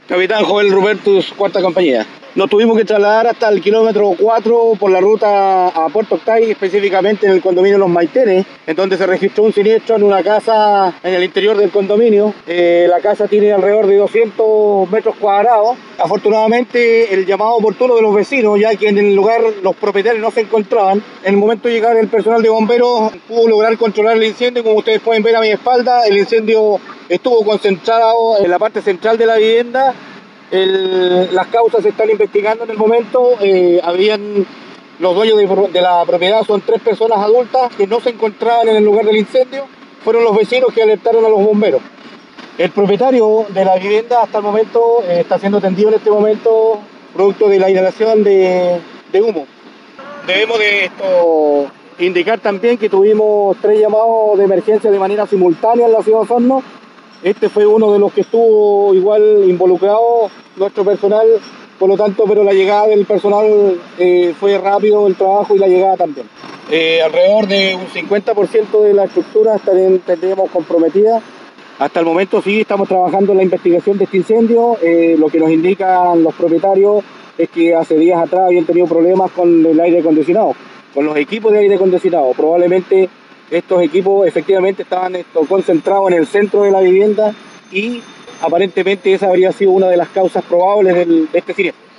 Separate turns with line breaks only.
Capitán Joel Rupertus, cuarta compañía. Nos tuvimos que trasladar hasta el kilómetro 4 por la ruta a Puerto Octay, específicamente en el condominio Los Maitenes, en donde se registró un siniestro en una casa en el interior del condominio. La casa tiene alrededor de 200 metros cuadrados. Afortunadamente, el llamado oportuno de los vecinos, ya que en el lugar los propietarios no se encontraban, en el momento de llegar el personal de bomberos pudo lograr controlar el incendio. Como ustedes pueden ver a mi espalda, el incendio estuvo concentrado en la parte central de la vivienda. Las causas se están investigando en el momento. Los dueños de la propiedad son 3 personas adultas que no se encontraban en el lugar del incendio. Fueron los vecinos que alertaron a los bomberos. El propietario de la vivienda hasta el momento está siendo atendido en este momento producto de la inhalación de humo. Debemos de esto indicar también que tuvimos 3 llamados de emergencia de manera simultánea en la ciudad de Osorno. Este fue uno de los que estuvo igual involucrado, nuestro personal, por lo tanto, pero la llegada del personal fue rápido el trabajo y la llegada también. Alrededor de un 50% de la estructura tendríamos comprometida. Hasta el momento sí estamos trabajando en la investigación de este incendio. Lo que nos indican los propietarios es que hace días atrás habían tenido problemas con el aire acondicionado, con los equipos de aire acondicionado. Probablemente estos equipos efectivamente estaban concentrados en el centro de la vivienda y aparentemente esa habría sido una de las causas probables de este siniestro.